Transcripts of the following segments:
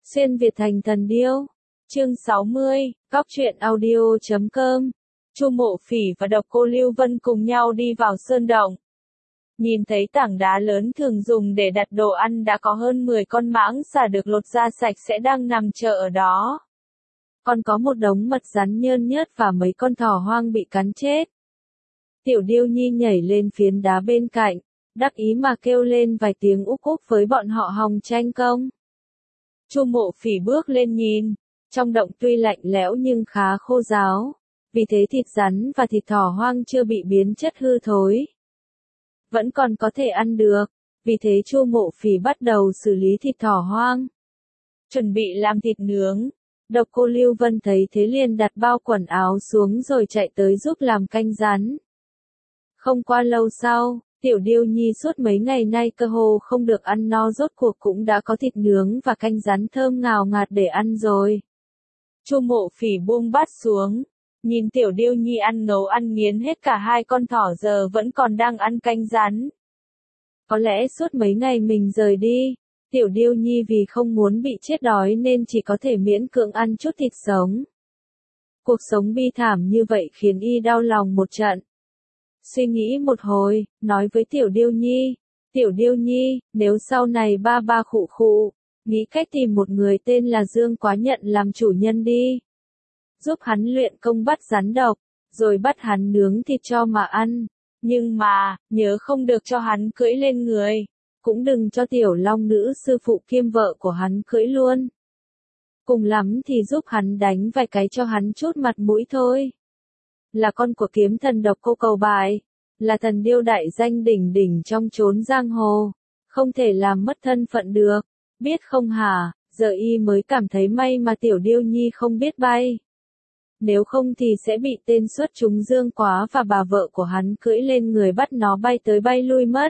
Xuyên Việt thành thần điêu. Chương 60, Cóc truyện audio.com. Chu Mộ Phỉ và Độc Cô Lưu Vân cùng nhau đi vào sơn động. Nhìn thấy tảng đá lớn thường dùng để đặt đồ ăn đã có hơn 10 con mãng xà được lột da sạch sẽ đang nằm chờ ở đó. Còn có một đống mật rắn nhơn nhớt và mấy con thỏ hoang bị cắn chết. Tiểu Điêu Nhi nhảy lên phiến đá bên cạnh, đắc ý mà kêu lên vài tiếng úc úc với bọn họ hòng tranh công. Chu Mộ Phỉ bước lên nhìn, trong động tuy lạnh lẽo nhưng khá khô ráo, vì thế thịt rắn và thịt thỏ hoang chưa bị biến chất hư thối. Vẫn còn có thể ăn được, vì thế Chu Mộ Phỉ bắt đầu xử lý thịt thỏ hoang, chuẩn bị làm thịt nướng. Độc Cô Lưu Vân thấy thế liền đặt bao quần áo xuống rồi chạy tới giúp làm canh rắn. Không qua lâu sau, Tiểu Điêu Nhi suốt mấy ngày nay cơ hồ không được ăn no rốt cuộc cũng đã có thịt nướng và canh rắn thơm ngào ngạt để ăn rồi. Chu Mộ Phỉ buông bát xuống, nhìn Tiểu Điêu Nhi ăn ngấu ăn nghiến hết cả hai con thỏ giờ vẫn còn đang ăn canh rắn. Có lẽ suốt mấy ngày mình rời đi, Tiểu Điêu Nhi vì không muốn bị chết đói nên chỉ có thể miễn cưỡng ăn chút thịt sống. Cuộc sống bi thảm như vậy khiến y đau lòng một trận. Suy nghĩ một hồi, nói với Tiểu Điêu Nhi, Tiểu Điêu Nhi, nếu sau này ba khụ khụ, nghĩ cách tìm một người tên là Dương Quá nhận làm chủ nhân đi. Giúp hắn luyện công bắt rắn độc, rồi bắt hắn nướng thịt cho mà ăn. Nhưng mà, nhớ không được cho hắn cưỡi lên người, cũng đừng cho Tiểu Long nữ sư phụ kiêm vợ của hắn cưỡi luôn. Cùng lắm thì giúp hắn đánh vài cái cho hắn chút mặt mũi thôi. Là con của kiếm thần Độc Cô Cầu Bại, là thần điêu đại danh đỉnh đỉnh trong chốn giang hồ, không thể làm mất thân phận được, biết không hả? Giờ y mới cảm thấy may mà Tiểu Điêu Nhi không biết bay. Nếu không thì sẽ bị tên xuất chúng Dương Quá và bà vợ của hắn cưỡi lên người bắt nó bay tới bay lui mất.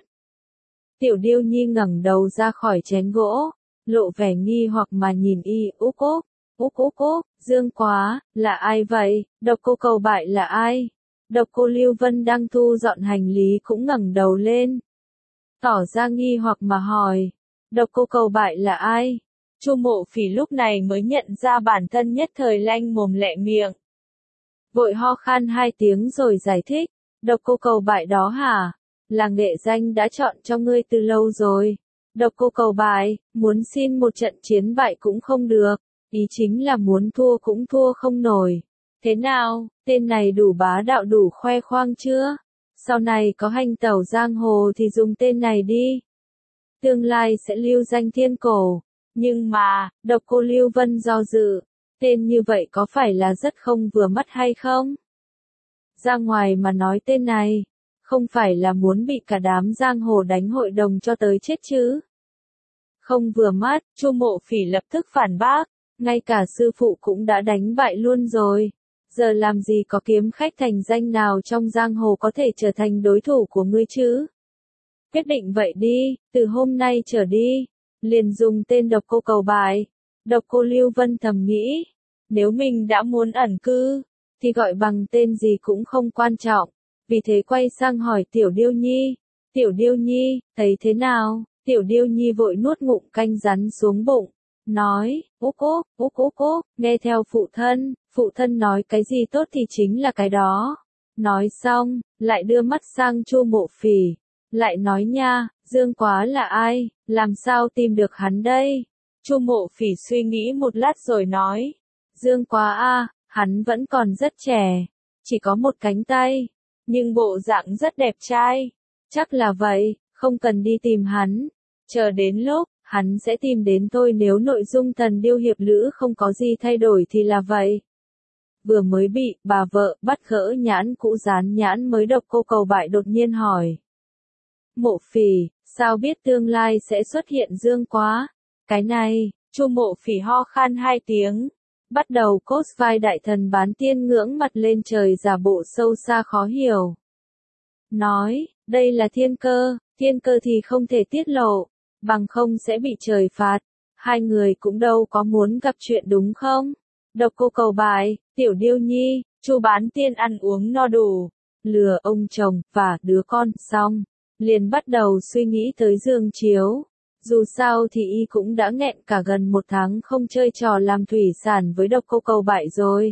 Tiểu Điêu Nhi ngẩng đầu ra khỏi chén gỗ, lộ vẻ nghi hoặc mà nhìn y. Úc úc, úc úc úc, Dương Quá, là ai vậy? Độc Cô Cầu Bại là ai? Độc Cô Lưu Vân đang thu dọn hành lý cũng ngẩng đầu lên, tỏ ra nghi hoặc mà hỏi, Độc Cô Cầu Bại là ai? Chu Mộ Phỉ lúc này mới nhận ra bản thân nhất thời lanh mồm lẹ miệng. Vội ho khan hai tiếng rồi giải thích, Độc Cô Cầu Bại đó hả? Là nghệ danh đã chọn cho ngươi từ lâu rồi. Độc Cô Cầu Bại, muốn xin một trận chiến bại cũng không được, ý chính là muốn thua cũng thua không nổi. Thế nào, tên này đủ bá đạo đủ khoe khoang chưa? Sau này có hành tẩu giang hồ thì dùng tên này đi. Tương lai sẽ lưu danh thiên cổ. Nhưng mà, Độc Cô Lưu Vân do dự, tên như vậy có phải là rất không vừa mắt hay không? Ra ngoài mà nói tên này, không phải là muốn bị cả đám giang hồ đánh hội đồng cho tới chết chứ? Không vừa mắt, Chu Mộ Phỉ lập tức phản bác, ngay cả sư phụ cũng đã đánh bại luôn rồi. Giờ làm gì có kiếm khách thành danh nào trong giang hồ có thể trở thành đối thủ của ngươi chứ? Quyết định vậy đi, từ hôm nay trở đi, liền dùng tên Độc Cô Cầu Bại. Độc Cô Lưu Vân thầm nghĩ, nếu mình đã muốn ẩn cư, thì gọi bằng tên gì cũng không quan trọng. Vì thế quay sang hỏi Tiểu Điêu Nhi, Tiểu Điêu Nhi, thấy thế nào? Tiểu Điêu Nhi vội nuốt ngụm canh rắn xuống bụng, nói, úc úc, úc úc úc, nghe theo phụ thân nói cái gì tốt thì chính là cái đó. Nói xong, lại đưa mắt sang Chu Mộ Phỉ, lại nói nha, Dương Quá là ai, làm sao tìm được hắn đây? Chu Mộ Phỉ suy nghĩ một lát rồi nói, Dương Quá a, hắn vẫn còn rất trẻ, chỉ có một cánh tay, nhưng bộ dạng rất đẹp trai, chắc là vậy, không cần đi tìm hắn, chờ đến lúc, hắn sẽ tìm đến tôi nếu nội dung thần điêu hiệp lữ không có gì thay đổi thì là vậy. Vừa mới bị bà vợ bắt gỡ nhãn cũ dán nhãn mới Độc Cô Cầu Bại đột nhiên hỏi. Mộ Phỉ, sao biết tương lai sẽ xuất hiện Dương Quá? Cái này, Chu Mộ Phỉ ho khan hai tiếng, bắt đầu cos vai đại thần bán tiên ngưỡng mặt lên trời giả bộ sâu xa khó hiểu. Nói, đây là thiên cơ thì không thể tiết lộ, bằng không sẽ bị trời phạt. Hai người cũng đâu có muốn gặp chuyện đúng không? Độc Cô Cầu Bại, Tiểu Điêu Nhi, Chu bán tiên ăn uống no đủ, lừa ông chồng và đứa con xong, liền bắt đầu suy nghĩ tới giường chiếu. Dù sao thì y cũng đã nghẹn cả gần 1 tháng không chơi trò làm thủy sản với độc cô cầu bại rồi.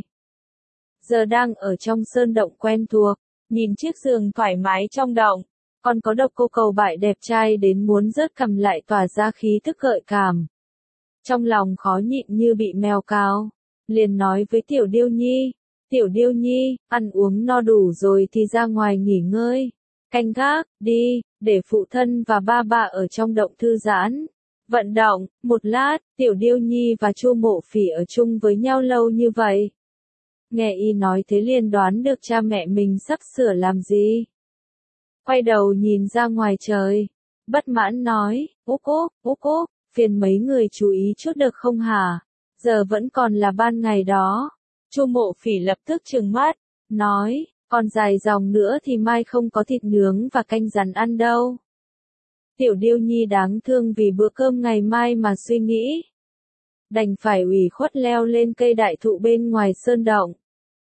Giờ đang ở trong sơn động quen thuộc, nhìn chiếc giường thoải mái trong động, còn có độc cô cầu bại đẹp trai đến muốn rớt cằm lại tỏa ra khí thức gợi cảm. Trong lòng khó nhịn như bị mèo cào, liền nói với Tiểu Điêu Nhi, Tiểu Điêu Nhi, ăn uống no đủ rồi thì ra ngoài nghỉ ngơi, canh gác, đi, để phụ thân và ba bà ở trong động thư giãn. Vận động, một lát, Tiểu Điêu Nhi và Chu Mộ Phỉ ở chung với nhau lâu như vậy. Nghe y nói thế liền đoán được cha mẹ mình sắp sửa làm gì. Quay đầu nhìn ra ngoài trời, bất mãn nói, úc úc, phiền mấy người chú ý chút được không hả? Giờ vẫn còn là ban ngày đó. Chu Mộ Phỉ lập tức trừng mắt, nói, còn dài dòng nữa thì mai không có thịt nướng và canh rắn ăn đâu. Tiểu Điêu Nhi đáng thương vì bữa cơm ngày mai mà suy nghĩ. Đành phải ủy khuất leo lên cây đại thụ bên ngoài sơn động.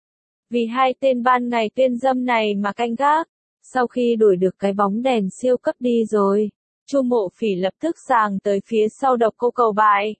Vì hai tên ban ngày tiên dâm này mà canh gác. Sau khi đuổi được cái bóng đèn siêu cấp đi rồi, Chu Mộ Phỉ lập tức sàng tới phía sau độc cô cầu bại.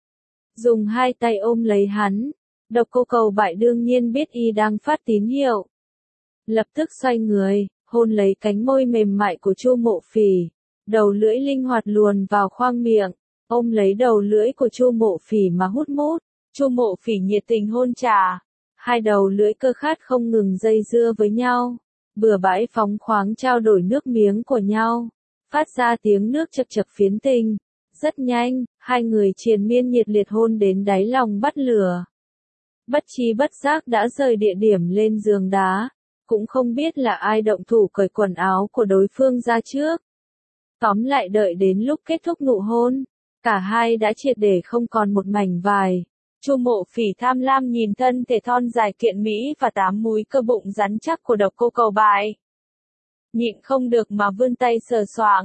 Dùng hai tay ôm lấy hắn, độc cô cầu bại đương nhiên biết y đang phát tín hiệu. Lập tức xoay người, hôn lấy cánh môi mềm mại của Chu Mộ Phỉ, đầu lưỡi linh hoạt luồn vào khoang miệng, ôm lấy đầu lưỡi của Chu Mộ Phỉ mà hút mút. Chu Mộ Phỉ nhiệt tình hôn trả, hai đầu lưỡi cơ khát không ngừng dây dưa với nhau. Bừa bãi phóng khoáng trao đổi nước miếng của nhau, phát ra tiếng nước chập chập phiến tình. Rất nhanh, hai người triền miên nhiệt liệt hôn đến đáy lòng bắt lửa. Bất tri bất giác đã rời địa điểm lên giường đá, cũng không biết là ai động thủ cởi quần áo của đối phương ra trước. Tóm lại đợi đến lúc kết thúc nụ hôn, cả hai đã triệt để không còn một mảnh vải. Chu Mộ Phỉ tham lam nhìn thân thể thon dài kiện mỹ và 8 múi cơ bụng rắn chắc của độc cô cầu bại. Nhịn không được mà vươn tay sờ soạng.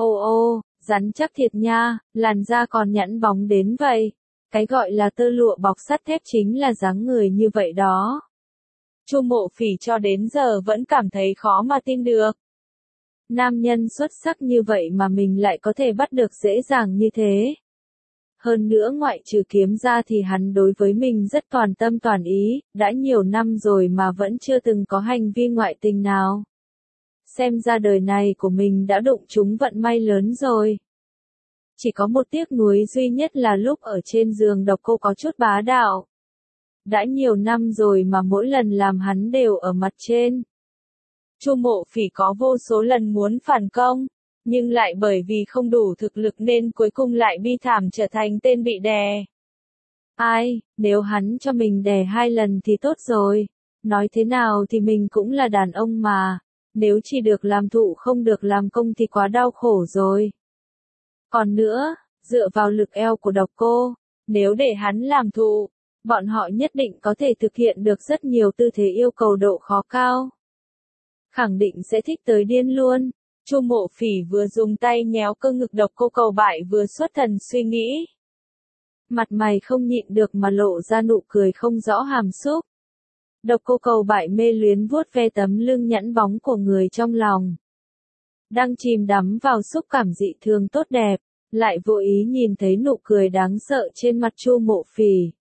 Ô, rắn chắc thiệt nha, làn da còn nhẵn bóng đến vậy. Cái gọi là tơ lụa bọc sắt thép chính là dáng người như vậy đó. Chu Mộ Phỉ cho đến giờ vẫn cảm thấy khó mà tin được. Nam nhân xuất sắc như vậy mà mình lại có thể bắt được dễ dàng như thế. Hơn nữa ngoại trừ kiếm ra thì hắn đối với mình rất toàn tâm toàn ý, đã nhiều năm rồi mà vẫn chưa từng có hành vi ngoại tình nào. Xem ra đời này của mình đã đụng trúng vận may lớn rồi. Chỉ có một tiếc nuối duy nhất là lúc ở trên giường độc cô có chút bá đạo. Đã nhiều năm rồi mà mỗi lần làm hắn đều ở mặt trên. Chu Mộ Phỉ có vô số lần muốn phản công, nhưng lại bởi vì không đủ thực lực nên cuối cùng lại bi thảm trở thành tên bị đè. Ai, nếu hắn cho mình đè 2 lần thì tốt rồi. Nói thế nào thì mình cũng là đàn ông mà. Nếu chỉ được làm thụ không được làm công thì quá đau khổ rồi. Còn nữa, dựa vào lực eo của độc cô, nếu để hắn làm thụ, bọn họ nhất định có thể thực hiện được rất nhiều tư thế yêu cầu độ khó cao. Khẳng định sẽ thích tới điên luôn. Chu Mộ Phỉ vừa dùng tay nhéo cơ ngực độc cô cầu bại vừa xuất thần suy nghĩ. Mặt mày không nhịn được mà lộ ra nụ cười không rõ hàm xúc. Độc cô cầu bại mê luyến vuốt ve tấm lưng nhẵn bóng của người trong lòng. Đang chìm đắm vào xúc cảm dị thường tốt đẹp, lại vô ý nhìn thấy nụ cười đáng sợ trên mặt Chu Mộ Phỉ.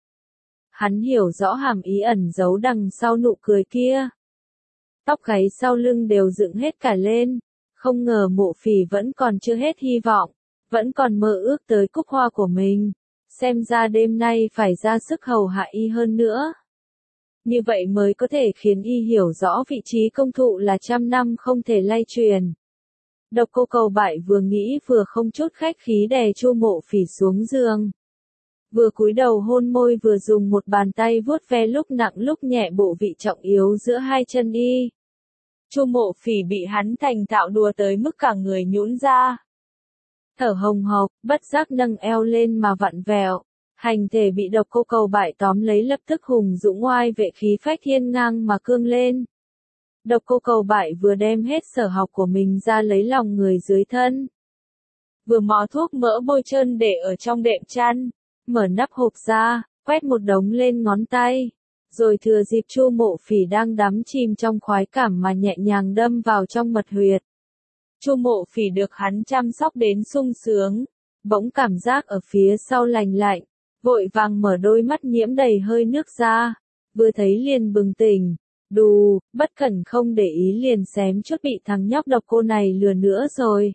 Hắn hiểu rõ hàm ý ẩn giấu đằng sau nụ cười kia. Tóc gáy sau lưng đều dựng hết cả lên. Không ngờ Mộ Phỉ vẫn còn chưa hết hy vọng, vẫn còn mơ ước tới cúc hoa của mình. Xem ra đêm nay phải ra sức hầu hạ y hơn nữa. Như vậy mới có thể khiến y hiểu rõ vị trí công thụ là 100 năm không thể lay truyền. Độc cô cầu bại vừa nghĩ vừa không chút khách khí đè Chu Mộ Phỉ xuống giường. Vừa cúi đầu hôn môi vừa dùng một bàn tay vuốt ve lúc nặng lúc nhẹ bộ vị trọng yếu giữa hai chân y. Chu Mộ Phỉ bị hắn thành thạo đùa tới mức cả người nhũn ra. Thở hồng hộc, bất giác nâng eo lên mà vặn vẹo. Hành thể bị độc cô cầu bại tóm lấy lập tức hùng dũng oai vệ khí phách hiên ngang mà cương lên. Độc cô cầu bại vừa đem hết sở học của mình ra lấy lòng người dưới thân. Vừa mò thuốc mỡ bôi trơn để ở trong đệm chăn, mở nắp hộp ra, quét một đống lên ngón tay. Rồi thừa dịp Chu Mộ Phỉ đang đắm chìm trong khoái cảm mà nhẹ nhàng đâm vào trong mật huyệt. Chu Mộ Phỉ được hắn chăm sóc đến sung sướng, bỗng cảm giác ở phía sau lành lạnh, vội vàng mở đôi mắt nhiễm đầy hơi nước ra, vừa thấy liền bừng tỉnh, đù, bất cẩn không để ý liền xém chút bị thằng nhóc độc cô này lừa nữa rồi.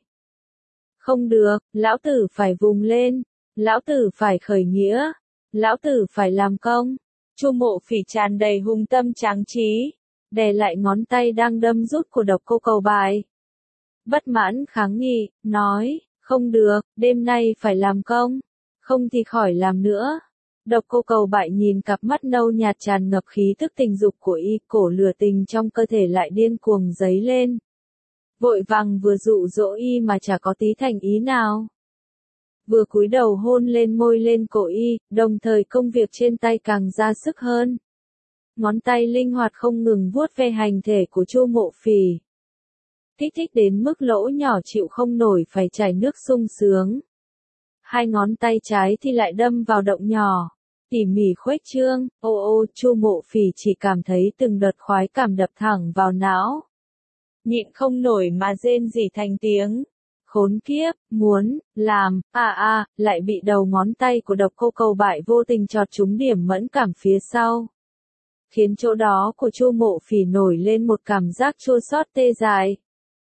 Không được, lão tử phải vùng lên, lão tử phải khởi nghĩa, lão tử phải làm công. Chu Mộ Phỉ tràn đầy hung tâm tráng trí, đè lại ngón tay đang đâm rút của độc cô cầu bại. Bất mãn kháng nghị, nói, không được, đêm nay phải làm công, không thì khỏi làm nữa. Độc cô cầu bại nhìn cặp mắt nâu nhạt tràn ngập khí thức tình dục của y, cổ lửa tình trong cơ thể lại điên cuồng dấy lên. Vội vàng vừa dụ dỗ y mà chả có tí thành ý nào. Vừa cúi đầu hôn lên môi lên cổ y, đồng thời công việc trên tay càng ra sức hơn. Ngón tay linh hoạt không ngừng vuốt ve hành thể của Chu Mộ Phỉ. Kích thích đến mức lỗ nhỏ chịu không nổi phải chảy nước sung sướng. Hai ngón tay trái thì lại đâm vào động nhỏ, tỉ mỉ khuếch trương, ô Chu Mộ Phỉ chỉ cảm thấy từng đợt khoái cảm đập thẳng vào não. Nhịn không nổi mà rên rỉ thành tiếng. Khốn kiếp, muốn, làm, lại bị đầu ngón tay của độc cô cầu bại vô tình chọt trúng điểm mẫn cảm phía sau. Khiến chỗ đó của Chu Mộ Phỉ nổi lên một cảm giác chua xót tê dại.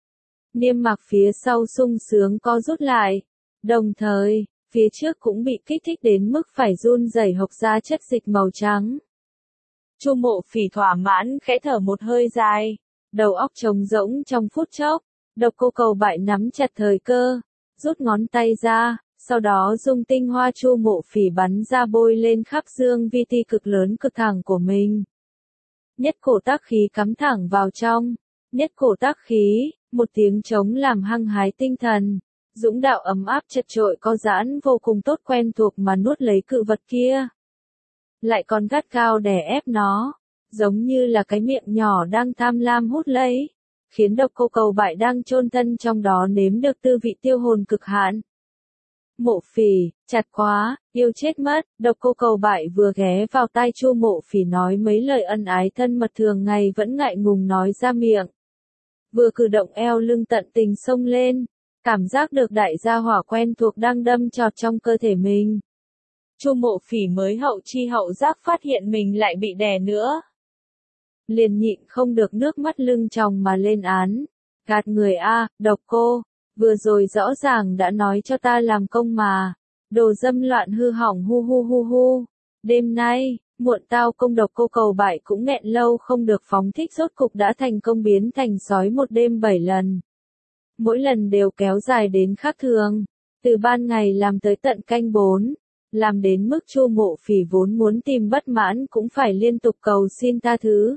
Niêm mạc phía sau sung sướng co rút lại, đồng thời, phía trước cũng bị kích thích đến mức phải run rẩy hộc ra chất dịch màu trắng. Chu Mộ Phỉ thỏa mãn khẽ thở một hơi dài, đầu óc trống rỗng trong phút chốc. Độc cô cầu bại nắm chặt thời cơ, rút ngón tay ra, sau đó dùng tinh hoa Chu Mộ Phỉ bắn ra bôi lên khắp dương vi ti cực lớn cực thẳng của mình. Nhất cổ tác khí cắm thẳng vào trong, nhất cổ tác khí, một tiếng trống làm hăng hái tinh thần, dũng đạo ấm áp chật trội có giãn vô cùng tốt quen thuộc mà nuốt lấy cự vật kia. Lại còn gắt gao đè ép nó, giống như là cái miệng nhỏ đang tham lam hút lấy. Khiến độc cô cầu bại đang chôn thân trong đó nếm được tư vị tiêu hồn cực hạn. Mộ Phỉ, chặt quá, yêu chết mất, độc cô cầu bại vừa ghé vào tai Chu Mộ Phỉ nói mấy lời ân ái thân mật thường ngày vẫn ngại ngùng nói ra miệng. Vừa cử động eo lưng tận tình xông lên, cảm giác được đại gia hỏa quen thuộc đang đâm chọt trong cơ thể mình. Chu Mộ Phỉ mới hậu chi hậu giác phát hiện mình lại bị đè nữa. Liền nhịn không được nước mắt lưng tròng mà lên án. Gạt người độc cô, vừa rồi rõ ràng đã nói cho ta làm công mà. Đồ dâm loạn hư hỏng hu. Đêm nay, muộn tao công độc cô cầu bại cũng nghẹn lâu không được phóng thích rốt cục đã thành công biến thành sói một đêm 7 lần. Mỗi lần đều kéo dài đến khác thường. Từ ban ngày làm tới tận canh 4. Làm đến mức Chu Mộ Phỉ vốn muốn tìm bất mãn cũng phải liên tục cầu xin tha thứ.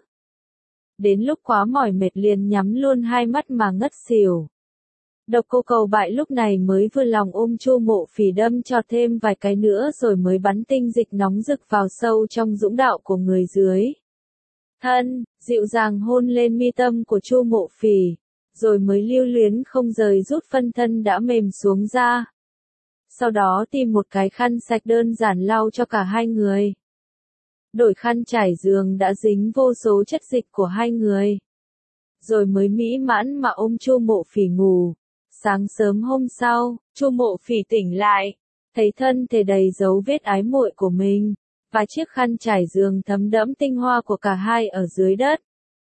Đến lúc quá mỏi mệt liền nhắm luôn hai mắt mà ngất xỉu. Độc cô cầu bại lúc này mới vừa lòng ôm Chu Mộ Phỉ đâm cho thêm vài cái nữa rồi mới bắn tinh dịch nóng rực vào sâu trong dũng đạo của người dưới. Thân, dịu dàng hôn lên mi tâm của Chu Mộ Phỉ, rồi mới lưu luyến không rời rút phân thân đã mềm xuống ra. Sau đó tìm một cái khăn sạch đơn giản lau cho cả hai người. Đổi khăn trải giường đã dính vô số chất dịch của hai người. Rồi mới mỹ mãn mà ôm Chu Mộ Phỉ ngủ. Sáng sớm hôm sau, Chu Mộ Phỉ tỉnh lại, thấy thân thể đầy dấu vết ái muội của mình, và chiếc khăn trải giường thấm đẫm tinh hoa của cả hai ở dưới đất.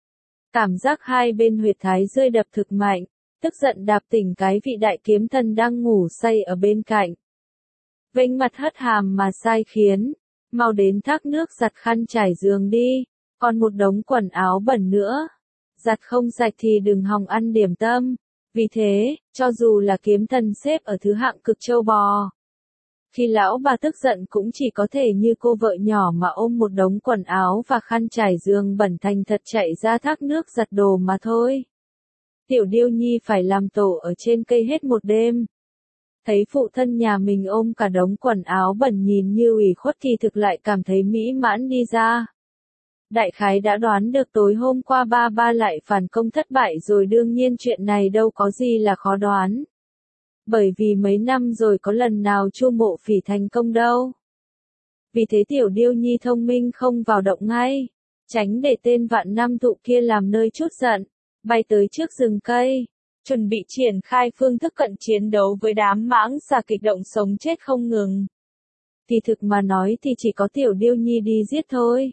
Cảm giác hai bên huyệt thái rơi đập thực mạnh, tức giận đạp tỉnh cái vị đại kiếm thần đang ngủ say ở bên cạnh. Vênh mặt hất hàm mà sai khiến. Mau đến thác nước giặt khăn trải giường đi, còn một đống quần áo bẩn nữa. Giặt không sạch thì đừng hòng ăn điểm tâm. Vì thế, cho dù là kiếm thần xếp ở thứ hạng cực trâu bò. Khi lão bà tức giận cũng chỉ có thể như cô vợ nhỏ mà ôm một đống quần áo và khăn trải giường bẩn thành thật chạy ra thác nước giặt đồ mà thôi. Tiểu Điêu Nhi phải làm tổ ở trên cây hết một đêm. Thấy phụ thân nhà mình ôm cả đống quần áo bẩn nhìn như ủy khuất thì thực lại cảm thấy mỹ mãn đi ra. Đại khái đã đoán được tối hôm qua ba lại phản công thất bại rồi, đương nhiên chuyện này đâu có gì là khó đoán. Bởi vì mấy năm rồi có lần nào Chu Mộ Phỉ thành công đâu. Vì thế Tiểu Điêu Nhi thông minh không vào động ngay, tránh để tên vạn năm thụ kia làm nơi chút giận, bay tới trước rừng cây. chuẩn bị triển khai phương thức cận chiến đấu với đám mãng xà kịch động sống chết không ngừng. Thì thực mà nói thì chỉ có Tiểu Điêu Nhi đi giết thôi.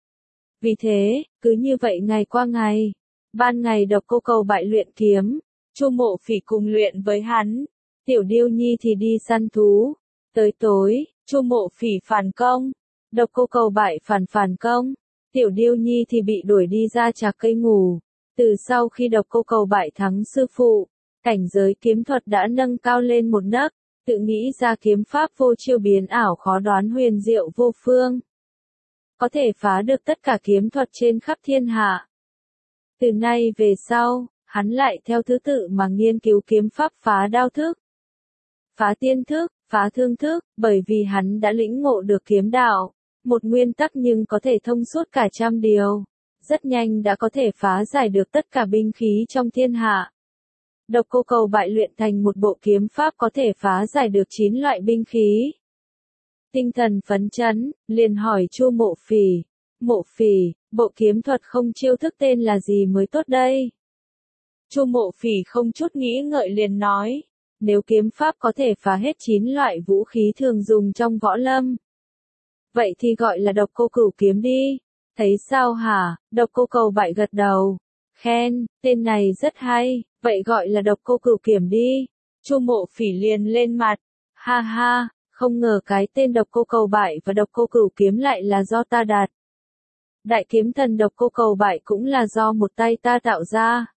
Vì thế, cứ như vậy ngày qua ngày, ban ngày Độc Cô Cầu Bại luyện kiếm, Chu Mộ Phỉ cùng luyện với hắn, Tiểu Điêu Nhi thì đi săn thú. Tới tối, Chu Mộ Phỉ phản công, Độc Cô Cầu Bại phản công, Tiểu Điêu Nhi thì bị đuổi đi ra trạc cây ngủ. Từ sau khi Độc Cô Cầu Bại thắng sư phụ, cảnh giới kiếm thuật đã nâng cao lên một nấc, tự nghĩ ra kiếm pháp vô chiêu biến ảo khó đoán huyền diệu vô phương. Có thể phá được tất cả kiếm thuật trên khắp thiên hạ. Từ nay về sau, hắn lại theo thứ tự mà nghiên cứu kiếm pháp phá đao thức, phá tiên thức, phá thương thức, bởi vì hắn đã lĩnh ngộ được kiếm đạo, một nguyên tắc nhưng có thể thông suốt cả trăm điều. Rất nhanh đã có thể phá giải được tất cả binh khí trong thiên hạ. Độc Cô Cầu Bại luyện thành một bộ kiếm pháp có thể phá giải được 9 loại binh khí. Tinh thần phấn chấn, liền hỏi Chu Mộ Phỉ, Mộ Phỉ, bộ kiếm thuật không chiêu thức tên là gì mới tốt đây? Chu Mộ Phỉ không chút nghĩ ngợi liền nói, nếu kiếm pháp có thể phá hết 9 loại vũ khí thường dùng trong võ lâm, vậy thì gọi là Độc Cô Cửu kiếm đi. Thấy sao hả? Độc Cô Cầu Bại gật đầu. Khen, tên này rất hay, vậy gọi là Độc Cô Cửu kiếm đi. Chu Mộ Phỉ liền lên mặt. Ha ha, không ngờ cái tên Độc Cô Cầu Bại và Độc Cô Cửu kiếm lại là do ta đặt. Đại kiếm thần Độc Cô Cầu Bại cũng là do một tay ta tạo ra.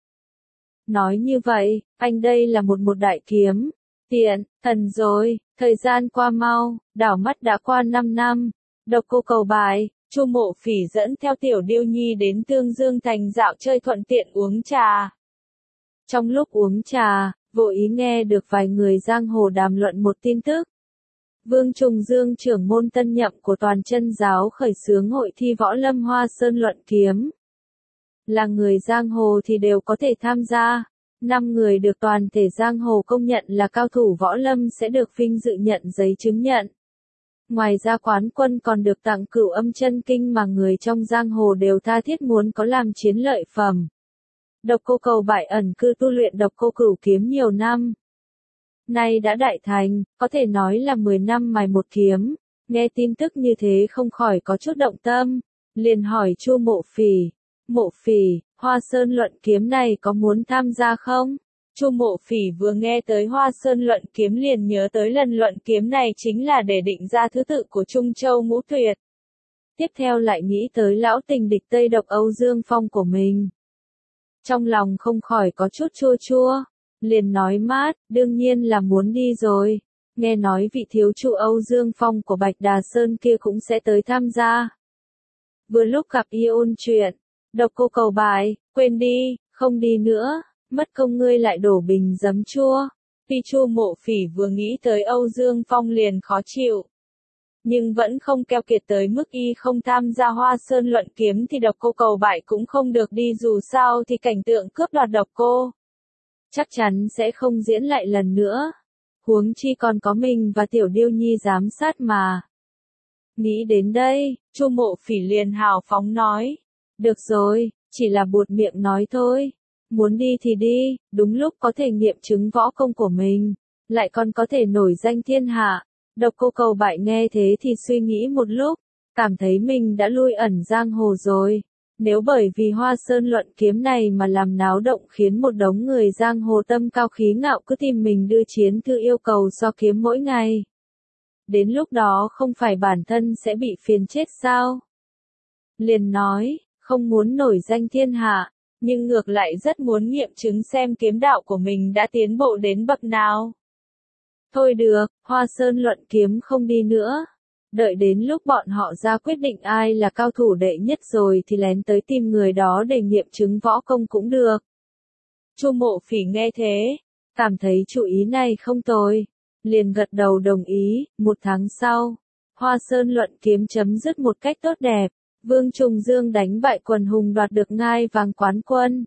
Nói như vậy, anh đây là một đại kiếm. Tiện, thần rồi, thời gian qua mau, đảo mắt đã qua 5 năm. Độc Cô Cầu Bại, Chu Mộ Phỉ dẫn theo Tiểu Điêu Nhi đến Tương Dương Thành dạo chơi thuận tiện uống trà. Trong lúc uống trà, vô ý nghe được vài người giang hồ đàm luận một tin tức. Vương Trùng Dương trưởng môn tân nhậm của Toàn Chân giáo khởi xướng hội thi võ lâm Hoa Sơn luận kiếm. Là người giang hồ thì đều có thể tham gia. 5 người được toàn thể giang hồ công nhận là cao thủ võ lâm sẽ được vinh dự nhận giấy chứng nhận. Ngoài ra quán quân còn được tặng Cửu Âm Chân Kinh mà người trong giang hồ đều tha thiết muốn có làm chiến lợi phẩm. Độc Cô Cầu Bại ẩn cư tu luyện Độc Cô Cửu kiếm nhiều năm. Nay đã đại thành, có thể nói là 10 năm mài một kiếm. Nghe tin tức như thế không khỏi có chút động tâm, liền hỏi Chu Mộ Phỉ, Mộ Phỉ, Hoa Sơn luận kiếm này có muốn tham gia không? Chu Mộ Phỉ vừa nghe tới Hoa Sơn luận kiếm liền nhớ tới lần luận kiếm này chính là để định ra thứ tự của Trung Châu Ngũ Tuyệt. Tiếp theo lại nghĩ tới lão tình địch Tây Độc Âu Dương Phong của mình. Trong lòng không khỏi có chút chua chua, liền nói mát, đương nhiên là muốn đi rồi. Nghe nói vị thiếu chủ Âu Dương Phong của Bạch Đà Sơn kia cũng sẽ tới tham gia. Vừa lúc gặp ôn chuyện, Độc Cô Cầu Bại, quên đi, không đi nữa. Mất công ngươi lại đổ bình giấm chua. Tuy Chu Mộ Phỉ vừa nghĩ tới Âu Dương Phong liền khó chịu, nhưng vẫn không keo kiệt tới mức y không tham gia Hoa Sơn luận kiếm thì Độc Cô Cầu Bại cũng không được đi, dù sao thì cảnh tượng cướp đoạt Độc Cô chắc chắn sẽ không diễn lại lần nữa. Huống chi còn có mình và Tiểu Điêu Nhi giám sát mà. Nghĩ đến đây, Chu Mộ Phỉ liền hào phóng nói, được rồi, chỉ là buột miệng nói thôi. Muốn đi thì đi, đúng lúc có thể nghiệm chứng võ công của mình, lại còn có thể nổi danh thiên hạ. Độc Cô Cầu Bại nghe thế thì suy nghĩ một lúc, cảm thấy mình đã lui ẩn giang hồ rồi. Nếu bởi vì Hoa Sơn luận kiếm này mà làm náo động khiến một đống người giang hồ tâm cao khí ngạo cứ tìm mình đưa chiến thư yêu cầu so kiếm mỗi ngày. Đến lúc đó không phải bản thân sẽ bị phiền chết sao? Liền nói, không muốn nổi danh thiên hạ, nhưng ngược lại rất muốn nghiệm chứng xem kiếm đạo của mình đã tiến bộ đến bậc nào. Thôi được, Hoa Sơn luận kiếm không đi nữa. Đợi đến lúc bọn họ ra quyết định ai là cao thủ đệ nhất rồi thì lén tới tìm người đó để nghiệm chứng võ công cũng được. Chu Mộ Phỉ nghe thế, cảm thấy chủ ý này không tồi, liền gật đầu đồng ý. 1 tháng sau, Hoa Sơn luận kiếm chấm dứt một cách tốt đẹp. Vương Trùng Dương đánh bại Quần Hùng đoạt được ngai vàng quán quân.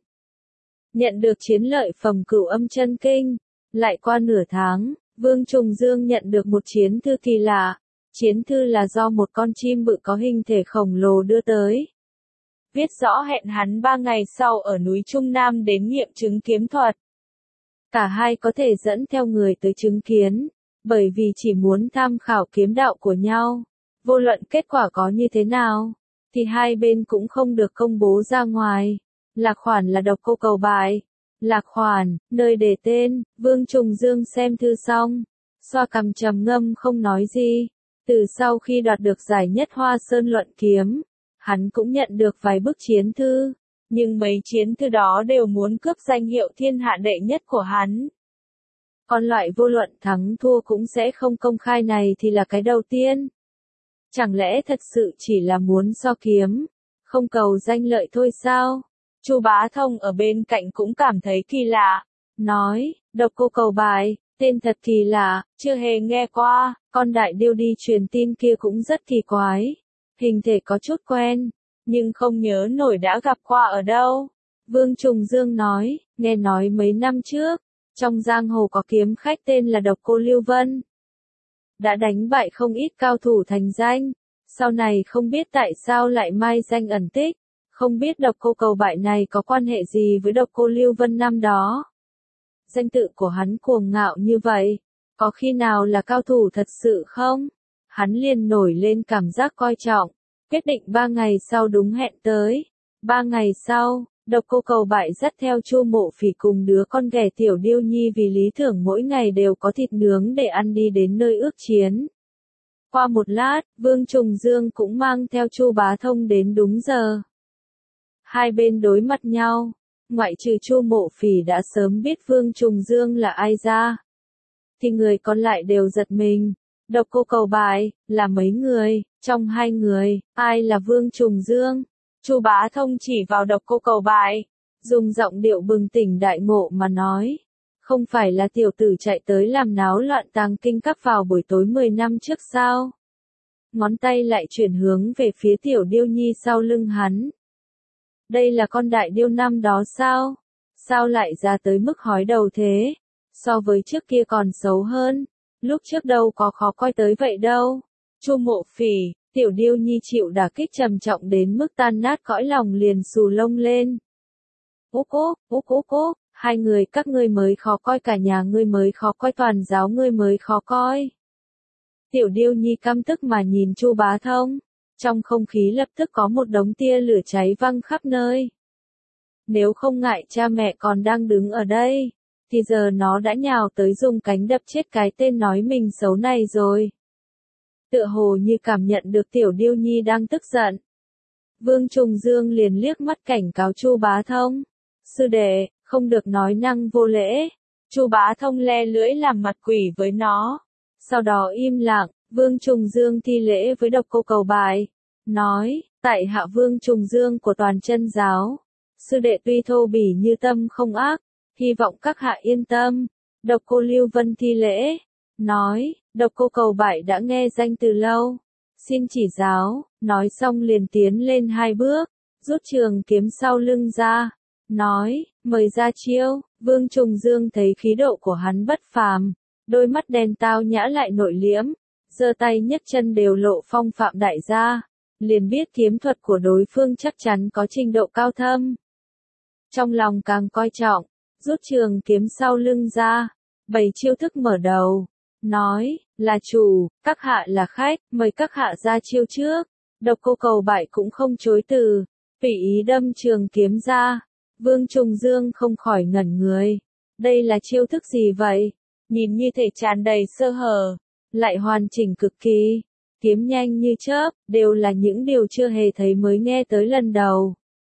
Nhận được chiến lợi phẩm Cửu Âm Chân Kinh. Lại qua nửa tháng, Vương Trùng Dương nhận được một chiến thư kỳ lạ. Chiến thư là do một con chim bự có hình thể khổng lồ đưa tới. Viết rõ hẹn hắn 3 ngày sau ở núi Trung Nam đến nghiệm chứng kiếm thuật. Cả hai có thể dẫn theo người tới chứng kiến, bởi vì chỉ muốn tham khảo kiếm đạo của nhau. Vô luận kết quả có như thế nào, thì hai bên cũng không được công bố ra ngoài. Lạc Khoản là độc cô cầu bại. Lạc Khoản, nơi để tên, Vương Trùng Dương xem thư xong, xoa cằm trầm ngâm không nói gì. Từ sau khi đoạt được giải nhất Hoa Sơn luận kiếm, hắn cũng nhận được vài bức chiến thư, nhưng mấy chiến thư đó đều muốn cướp danh hiệu thiên hạ đệ nhất của hắn. Còn loại vô luận thắng thua cũng sẽ không công khai này thì là cái đầu tiên. Chẳng lẽ thật sự chỉ là muốn so kiếm, không cầu danh lợi thôi sao? Chu Bá Thông ở bên cạnh cũng cảm thấy kỳ lạ, nói, độc cô cầu bại, tên thật kỳ lạ, chưa hề nghe qua, con đại điêu đi truyền tin kia cũng rất kỳ quái. Hình thể có chút quen, nhưng không nhớ nổi đã gặp qua ở đâu. Vương Trùng Dương nói, nghe nói mấy năm trước, trong giang hồ có kiếm khách tên là độc cô Lưu Vân. Đã đánh bại không ít cao thủ thành danh, sau này không biết tại sao lại mai danh ẩn tích, không biết độc cô cầu bại này có quan hệ gì với độc cô Lưu Vân năm đó. Danh tự của hắn cuồng ngạo như vậy, có khi nào là cao thủ thật sự không? Hắn liền nổi lên cảm giác coi trọng, quyết định 3 ngày sau đúng hẹn tới. 3 ngày sau, độc cô cầu bại dắt theo Chu Mộ Phỉ cùng đứa con ghẻ Tiểu Điêu Nhi vì lý tưởng mỗi ngày đều có thịt nướng để ăn đi đến nơi ước chiến. Qua một lát, Vương Trùng Dương cũng mang theo Chu Bá Thông đến đúng giờ. Hai bên đối mặt nhau, ngoại trừ Chu Mộ Phỉ đã sớm biết Vương Trùng Dương là ai ra, thì người còn lại đều giật mình. Độc cô cầu bại, là mấy người, trong hai người, ai là Vương Trùng Dương? Chu Bá Thông chỉ vào độc cô cầu bại, dùng giọng điệu bừng tỉnh đại ngộ mà nói. Không phải là tiểu tử chạy tới làm náo loạn tàng kinh các vào buổi tối 10 năm trước sao? Ngón tay lại chuyển hướng về phía Tiểu Điêu Nhi sau lưng hắn. Đây là con đại điêu năm đó sao? Sao lại ra tới mức hói đầu thế? So với trước kia còn xấu hơn. Lúc trước đâu có khó coi tới vậy đâu. Chu Mộ Phỉ, Tiểu Điêu Nhi chịu đả kích trầm trọng đến mức tan nát cõi lòng liền xù lông lên. Úc úc, hai người các ngươi mới khó coi, cả nhà ngươi mới khó coi, toàn giáo ngươi mới khó coi. Tiểu Điêu Nhi căm tức mà nhìn Chu Bá Thông, trong không khí lập tức có một đống tia lửa cháy văng khắp nơi. Nếu không ngại cha mẹ còn đang đứng ở đây, thì giờ nó đã nhào tới dùng cánh đập chết cái tên nói mình xấu này rồi. Tựa hồ như cảm nhận được Tiểu Điêu Nhi đang tức giận. Vương Trùng Dương liền liếc mắt cảnh cáo Chu Bá Thông. Sư đệ, không được nói năng vô lễ. Chu Bá Thông le lưỡi làm mặt quỷ với nó. Sau đó im lặng, Vương Trùng Dương thi lễ với độc cô cầu bại. Nói, tại hạ Vương Trùng Dương của toàn chân giáo. Sư đệ tuy thô bỉ như tâm không ác, hy vọng các hạ yên tâm. Độc cô Lưu Vân thi lễ. Nói, độc cô cầu bại đã nghe danh từ lâu. Xin chỉ giáo, nói xong liền tiến lên 2 bước, rút trường kiếm sau lưng ra. Nói, mời ra chiêu. Vương Trùng Dương thấy khí độ của hắn bất phàm, đôi mắt đen tao nhã lại nội liễm, giơ tay nhấc chân đều lộ phong phạm đại gia, liền biết kiếm thuật của đối phương chắc chắn có trình độ cao thâm. Trong lòng càng coi trọng, rút trường kiếm sau lưng ra, bày chiêu thức mở đầu, nói, là chủ, các hạ là khách, mời các hạ ra chiêu trước. Độc cô cầu bại cũng không chối từ, tùy ý đâm trường kiếm ra. Vương Trùng Dương không khỏi ngẩn người. Đây là chiêu thức gì vậy? Nhìn như thể tràn đầy sơ hở, lại hoàn chỉnh cực kỳ. Kiếm nhanh như chớp, đều là những điều chưa hề thấy mới nghe tới lần đầu.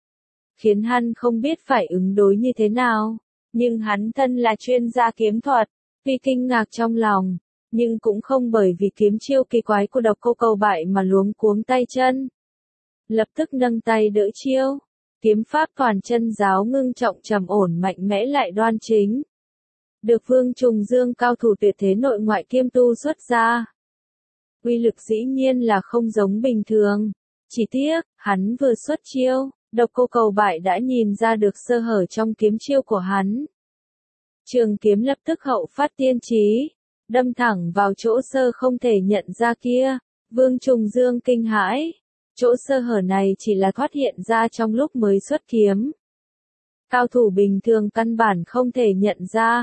Khiến hắn không biết phải ứng đối như thế nào. Nhưng hắn thân là chuyên gia kiếm thuật, tuy kinh ngạc trong lòng, nhưng cũng không bởi vì kiếm chiêu kỳ quái của độc cô cầu bại mà luống cuống tay chân. Lập tức nâng tay đỡ chiêu. Kiếm pháp toàn chân giáo ngưng trọng trầm ổn mạnh mẽ lại đoan chính. Được Vương Trùng Dương cao thủ tuyệt thế nội ngoại kiêm tu xuất ra. Uy lực dĩ nhiên là không giống bình thường. Chỉ tiếc, hắn vừa xuất chiêu, độc cô cầu bại đã nhìn ra được sơ hở trong kiếm chiêu của hắn. Trường kiếm lập tức hậu phát tiên trí, đâm thẳng vào chỗ sơ không thể nhận ra kia. Vương Trùng Dương kinh hãi. Chỗ sơ hở này chỉ là thoát hiện ra trong lúc mới xuất kiếm. Cao thủ bình thường căn bản không thể nhận ra,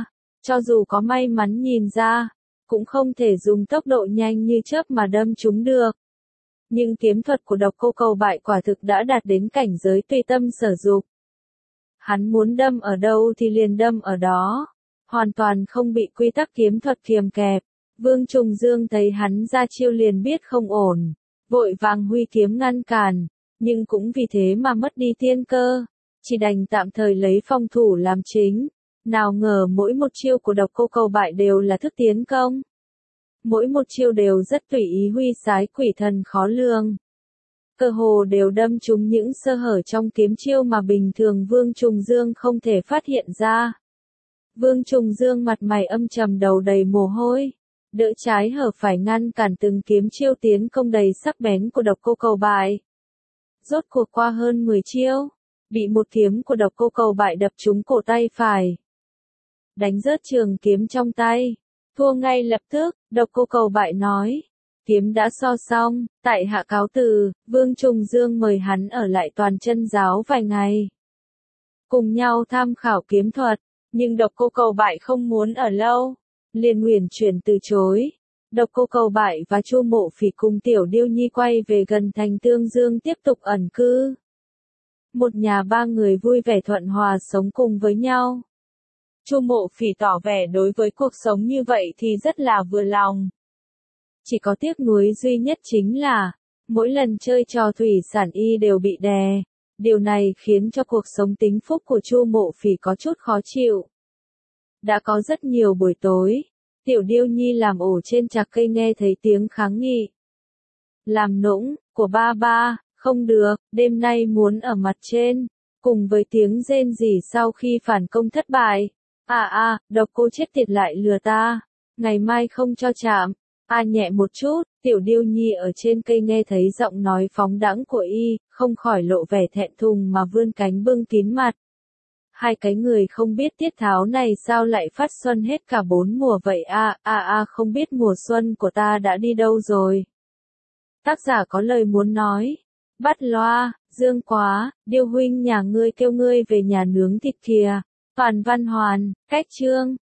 Cho dù có may mắn nhìn ra, cũng không thể dùng tốc độ nhanh như chớp mà đâm chúng được. Nhưng kiếm thuật của Độc Cô Cầu Bại quả thực đã đạt đến cảnh giới tùy tâm sở dục. Hắn muốn đâm ở đâu thì liền đâm ở đó, hoàn toàn không bị quy tắc kiếm thuật kiềm kẹp. Vương Trùng Dương thấy hắn ra chiêu liền biết không ổn, vội vàng huy kiếm ngăn cản, nhưng cũng vì thế mà mất đi tiên cơ, chỉ đành tạm thời lấy phòng thủ làm chính. Nào ngờ mỗi một chiêu của Độc Cô Cầu Bại đều là thức tiến công. Mỗi một chiêu đều rất tùy ý huy sái quỷ thần khó lường. Cơ hồ đều đâm trúng những sơ hở trong kiếm chiêu mà bình thường Vương Trùng Dương không thể phát hiện ra. Vương Trùng Dương mặt mày âm trầm đầu đầy mồ hôi, đỡ trái hở phải ngăn cản từng kiếm chiêu tiến công đầy sắc bén của Độc Cô Cầu Bại. Rốt cuộc qua hơn 10 chiêu, bị một kiếm của Độc Cô Cầu Bại đập trúng cổ tay phải, đánh rớt trường kiếm trong tay. Thua ngay lập tức, Độc Cô Cầu Bại nói, kiếm đã so xong, tại hạ cáo từ. Vương Trùng Dương mời hắn ở lại Toàn Chân giáo vài ngày, cùng nhau tham khảo kiếm thuật, nhưng Độc Cô Cầu Bại không muốn ở lâu, liền uyển chuyển từ chối. Độc Cô Cầu Bại và Chu Mộ Phỉ cùng Tiểu Điêu Nhi quay về gần thành Tương Dương tiếp tục ẩn cư. Một nhà ba người vui vẻ thuận hòa sống cùng với nhau. Chu Mộ Phỉ tỏ vẻ đối với cuộc sống như vậy thì rất là vừa lòng. Chỉ có tiếc nuối duy nhất chính là, mỗi lần chơi trò thủy sản y đều bị đè. Điều này khiến cho cuộc sống tính phúc của Chu Mộ Phỉ có chút khó chịu. Đã có rất nhiều buổi tối, Tiểu Điêu Nhi làm ổ trên chạc cây nghe thấy tiếng kháng nghị. Làm nũng, của ba ba, không được, đêm nay muốn ở mặt trên, cùng với tiếng rên rỉ sau khi phản công thất bại. Độc cô chết tiệt lại lừa ta, ngày mai không cho chạm. Nhẹ một chút, Tiểu Điêu Nhi ở trên cây nghe thấy giọng nói phóng đãng của y, không khỏi lộ vẻ thẹn thùng mà vươn cánh bưng kín mặt. Hai cái người không biết tiết tháo này sao lại phát xuân hết cả 4 mùa vậy không biết mùa xuân của ta đã đi đâu rồi. Tác giả có lời muốn nói. Bắt loa, Dương quá, Điêu huynh nhà ngươi kêu ngươi về nhà nướng thịt kìa. Toàn Văn Hoàn, cách chương.